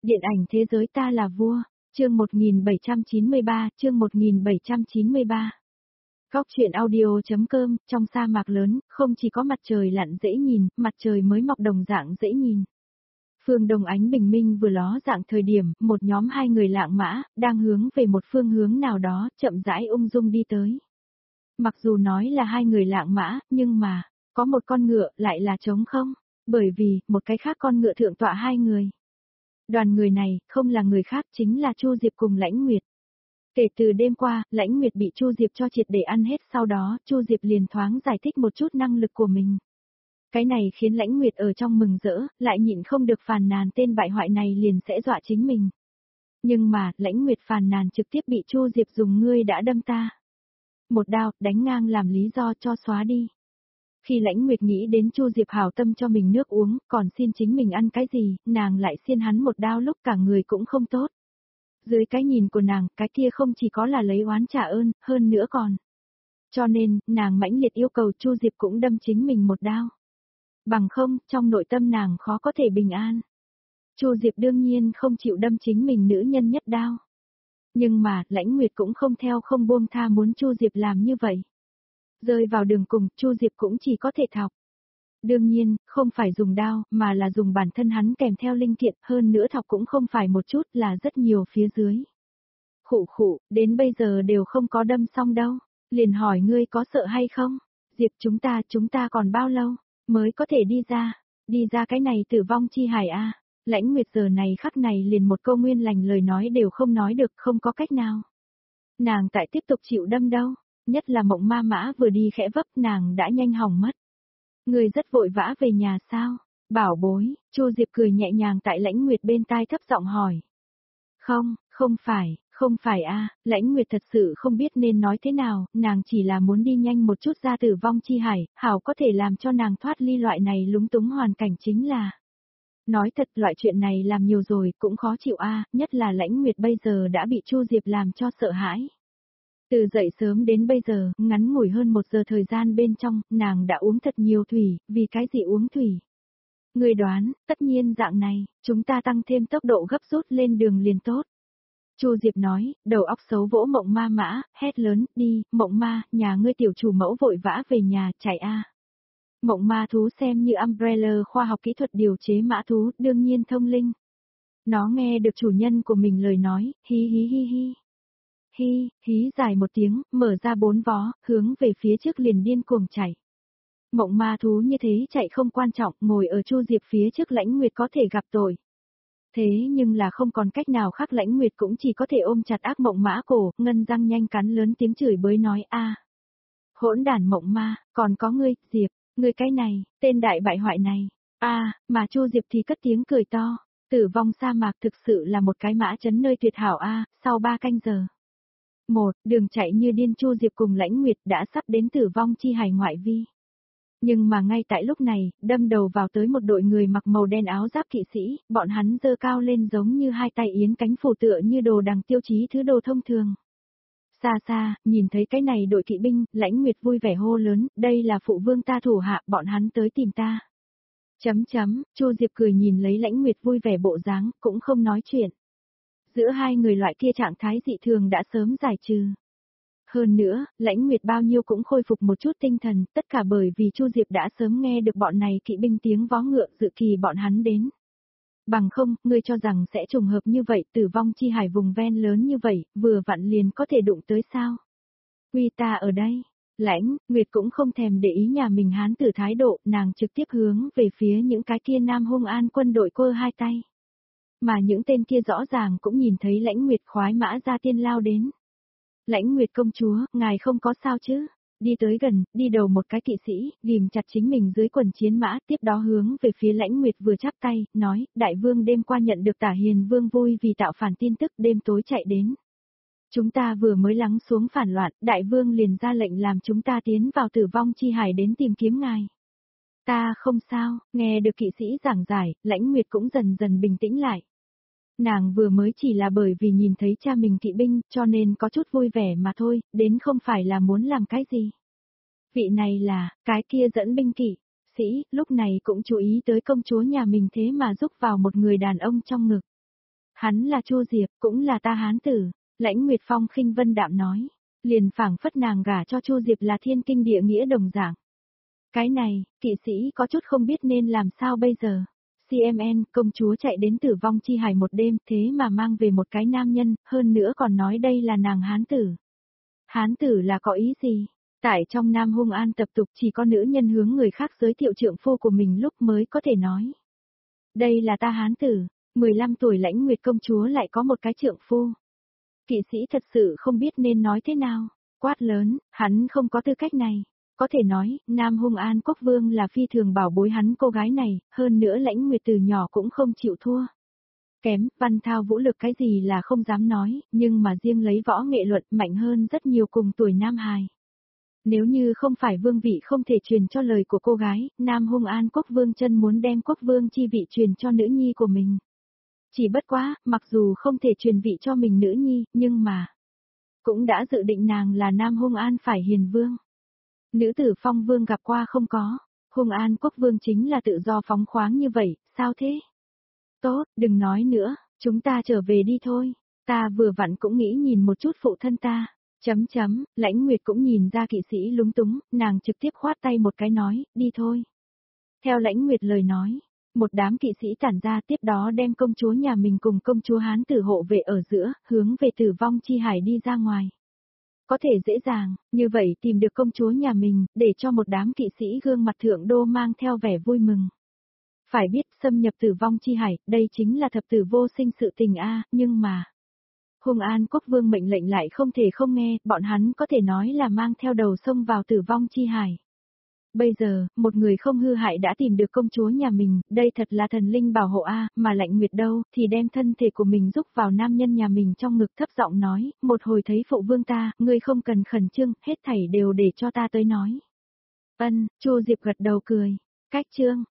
Điện ảnh thế giới ta là vua, chương 1793, chương 1793. Góc truyện audio.com, trong sa mạc lớn, không chỉ có mặt trời lặn dễ nhìn, mặt trời mới mọc đồng dạng dễ nhìn. Phương Đông ánh bình minh vừa ló dạng thời điểm, một nhóm hai người lạng mã, đang hướng về một phương hướng nào đó, chậm rãi ung dung đi tới. Mặc dù nói là hai người lạng mã, nhưng mà, có một con ngựa lại là trống không, bởi vì, một cái khác con ngựa thượng tọa hai người. Đoàn người này, không là người khác chính là Chu Diệp cùng Lãnh Nguyệt. Kể từ đêm qua, Lãnh Nguyệt bị Chu Diệp cho triệt để ăn hết, sau đó, Chu Diệp liền thoáng giải thích một chút năng lực của mình. Cái này khiến Lãnh Nguyệt ở trong mừng rỡ, lại nhịn không được phàn nàn tên bại hoại này liền sẽ dọa chính mình. Nhưng mà, Lãnh Nguyệt phàn nàn trực tiếp bị Chu Diệp dùng ngươi đã đâm ta. Một đao, đánh ngang làm lý do cho xóa đi. Khi Lãnh Nguyệt nghĩ đến Chu Diệp hảo tâm cho mình nước uống, còn xin chính mình ăn cái gì, nàng lại xiên hắn một đao lúc cả người cũng không tốt. Dưới cái nhìn của nàng, cái kia không chỉ có là lấy oán trả ơn, hơn nữa còn. Cho nên, nàng mãnh liệt yêu cầu Chu Diệp cũng đâm chính mình một đao. Bằng không, trong nội tâm nàng khó có thể bình an. Chu Diệp đương nhiên không chịu đâm chính mình nữ nhân nhất đao. Nhưng mà, Lãnh Nguyệt cũng không theo không buông tha muốn Chu Diệp làm như vậy. Rơi vào đường cùng, Chu Diệp cũng chỉ có thể thọc. Đương nhiên, không phải dùng đao, mà là dùng bản thân hắn kèm theo linh kiện, hơn nữa thọc cũng không phải một chút, là rất nhiều phía dưới. Khụ, đến bây giờ đều không có đâm xong đâu, liền hỏi ngươi có sợ hay không? Diệp chúng ta còn bao lâu, mới có thể đi ra cái này tử vong chi hải a. Lãnh Nguyệt giờ này khắc này liền một câu nguyên lành lời nói đều không nói được, không có cách nào. Nàng tại tiếp tục chịu đâm đâu. Nhất là Mộng Ma Mã vừa đi khẽ vấp nàng đã nhanh hỏng mất. Người rất vội vã về nhà sao? Bảo bối, Chu Diệp cười nhẹ nhàng tại Lãnh Nguyệt bên tai thấp giọng hỏi. Không phải a. Lãnh Nguyệt thật sự không biết nên nói thế nào, nàng chỉ là muốn đi nhanh một chút ra tử vong chi hải, hảo có thể làm cho nàng thoát ly loại này lúng túng hoàn cảnh chính là. Nói thật loại chuyện này làm nhiều rồi cũng khó chịu a, nhất là Lãnh Nguyệt bây giờ đã bị Chu Diệp làm cho sợ hãi. Từ dậy sớm đến bây giờ, ngắn ngủi hơn 1 giờ thời gian bên trong, nàng đã uống thật nhiều thủy, vì cái gì uống thủy? Người đoán, tất nhiên dạng này, chúng ta tăng thêm tốc độ gấp rút lên đường liền tốt. Chu Diệp nói, đầu óc xấu vỗ Mộng Ma Mã, hét lớn, đi, Mộng Ma, nhà ngươi tiểu chủ mẫu vội vã về nhà, chạy a. Mộng Ma thú xem như Umbrella khoa học kỹ thuật điều chế mã thú, đương nhiên thông linh. Nó nghe được chủ nhân của mình lời nói, hi hi hi hi. Hí dài một tiếng, mở ra 4 vó, hướng về phía trước liền điên cuồng chạy. Mộng ma thú như thế chạy không quan trọng, ngồi ở Chu Diệp phía trước Lãnh Nguyệt có thể gặp tội. Thế nhưng là không còn cách nào khác, Lãnh Nguyệt cũng chỉ có thể ôm chặt ác mộng mã cổ, ngân răng nhanh cắn lớn tiếng chửi bới nói a. Hỗn đản Mộng Ma, còn có ngươi, Diệp, ngươi cái này, tên đại bại hoại này. Mà Chu Diệp thì cất tiếng cười to, tử vong sa mạc thực sự là một cái mã chấn nơi tuyệt hảo sau 3 canh giờ. Đường chạy như điên, Chu Diệp cùng Lãnh Nguyệt đã sắp đến tử vong chi hải ngoại vi. Nhưng mà ngay tại lúc này, đâm đầu vào tới một đội người mặc màu đen áo giáp kỵ sĩ, bọn hắn giơ cao lên giống như hai tay yến cánh phù tựa như đồ đằng tiêu chí thứ đồ thông thường. Xa, nhìn thấy cái này đội kỵ binh, Lãnh Nguyệt vui vẻ hô lớn, đây là phụ vương ta thủ hạ, bọn hắn tới tìm ta. Chu Diệp cười nhìn lấy Lãnh Nguyệt vui vẻ bộ dáng, cũng không nói chuyện. Giữa hai người loại kia trạng thái dị thường đã sớm giải trừ. Hơn nữa, Lãnh Nguyệt bao nhiêu cũng khôi phục một chút tinh thần, tất cả bởi vì Chu Diệp đã sớm nghe được bọn này kỵ binh tiếng vó ngựa, dự kỳ bọn hắn đến. Bằng không, ngươi cho rằng sẽ trùng hợp như vậy, tử vong chi hải vùng ven lớn như vậy, vừa vặn liền có thể đụng tới sao? Quy ta ở đây. Lãnh Nguyệt cũng không thèm để ý nhà mình hán tử thái độ, nàng trực tiếp hướng về phía những cái kia nam hung an quân đội cơ hai tay. Mà những tên kia rõ ràng cũng nhìn thấy Lãnh Nguyệt khoái mã ra tiên lao đến. Lãnh Nguyệt công chúa, ngài không có sao chứ? Đi tới gần, đi đầu một cái kỵ sĩ, ghim chặt chính mình dưới quần chiến mã, tiếp đó hướng về phía Lãnh Nguyệt vừa chắp tay, nói, đại vương đêm qua nhận được Tả Hiền vương vui vì tạo phản tin tức, đêm tối chạy đến. Chúng ta vừa mới lắng xuống phản loạn, đại vương liền ra lệnh làm chúng ta tiến vào tử vong chi hải đến tìm kiếm ngài. Ta không sao, nghe được kỵ sĩ giảng giải, Lãnh Nguyệt cũng dần dần bình tĩnh lại. Nàng vừa mới chỉ là bởi vì nhìn thấy cha mình kỵ binh, cho nên có chút vui vẻ mà thôi, đến không phải là muốn làm cái gì. Vị này là, cái kia dẫn binh kỵ sĩ, lúc này cũng chú ý tới công chúa nhà mình thế mà giúp vào một người đàn ông trong ngực. Hắn là Chu Diệp, cũng là ta hán tử, Lãnh Nguyệt Phong khinh vân đạm nói. Liền phảng phất nàng gả cho Chu Diệp là thiên kinh địa nghĩa đồng dạng. Cái này, kỵ sĩ có chút không biết nên làm sao bây giờ. CMN, công chúa chạy đến Tử Vong Chi Hải một đêm, thế mà mang về một cái nam nhân, hơn nữa còn nói đây là nàng hán tử. Hán tử là có ý gì? Tại trong Nam Hung An tập tục chỉ có nữ nhân hướng người khác giới thiệu trượng phu của mình lúc mới có thể nói. Đây là ta hán tử, 15 tuổi Lãnh Nguyệt công chúa lại có một cái trượng phu. Kỵ sĩ thật sự không biết nên nói thế nào. Quát lớn, hắn không có tư cách này. Có thể nói, Nam Hung An quốc vương là phi thường bảo bối hắn cô gái này, hơn nữa Lãnh Nguyệt từ nhỏ cũng không chịu thua. Kém, văn thao vũ lực cái gì là không dám nói, nhưng mà riêng lấy võ nghệ luật mạnh hơn rất nhiều cùng tuổi Nam hài. Nếu như không phải vương vị không thể truyền cho lời của cô gái, Nam Hung An quốc vương chân muốn đem quốc vương chi vị truyền cho nữ nhi của mình. Chỉ bất quá, mặc dù không thể truyền vị cho mình nữ nhi, nhưng mà cũng đã dự định nàng là Nam Hung An phải hiền vương. Nữ tử phong vương gặp qua không có, Hung An quốc vương chính là tự do phóng khoáng như vậy, sao thế? Tốt, đừng nói nữa, chúng ta trở về đi thôi, ta vừa vặn cũng nghĩ nhìn một chút phụ thân ta. Lãnh Nguyệt cũng nhìn ra kỵ sĩ lúng túng, nàng trực tiếp khoát tay một cái nói, đi thôi. Theo Lãnh Nguyệt lời nói, một đám kỵ sĩ tản ra tiếp đó đem công chúa nhà mình cùng công chúa hán tử hộ vệ ở giữa, hướng về Tử Vong Chi Hải đi ra ngoài. Có thể dễ dàng, như vậy tìm được công chúa nhà mình, để cho một đám kỵ sĩ gương mặt thượng đô mang theo vẻ vui mừng. Phải biết xâm nhập Tử Vong Chi Hải, đây chính là thập tử vô sinh sự tình a, nhưng mà Hung An quốc vương mệnh lệnh lại không thể không nghe, bọn hắn có thể nói là mang theo đầu sông vào Tử Vong Chi Hải. Bây giờ, một người không hư hại đã tìm được công chúa nhà mình, đây thật là thần linh bảo hộ a, mà Lãnh Nguyệt đâu, thì đem thân thể của mình rúc vào nam nhân nhà mình trong ngực thấp giọng nói, một hồi thấy phụ vương ta, ngươi không cần khẩn trương, hết thảy đều để cho ta tới nói. Chu Diệp gật đầu cười, cách chương.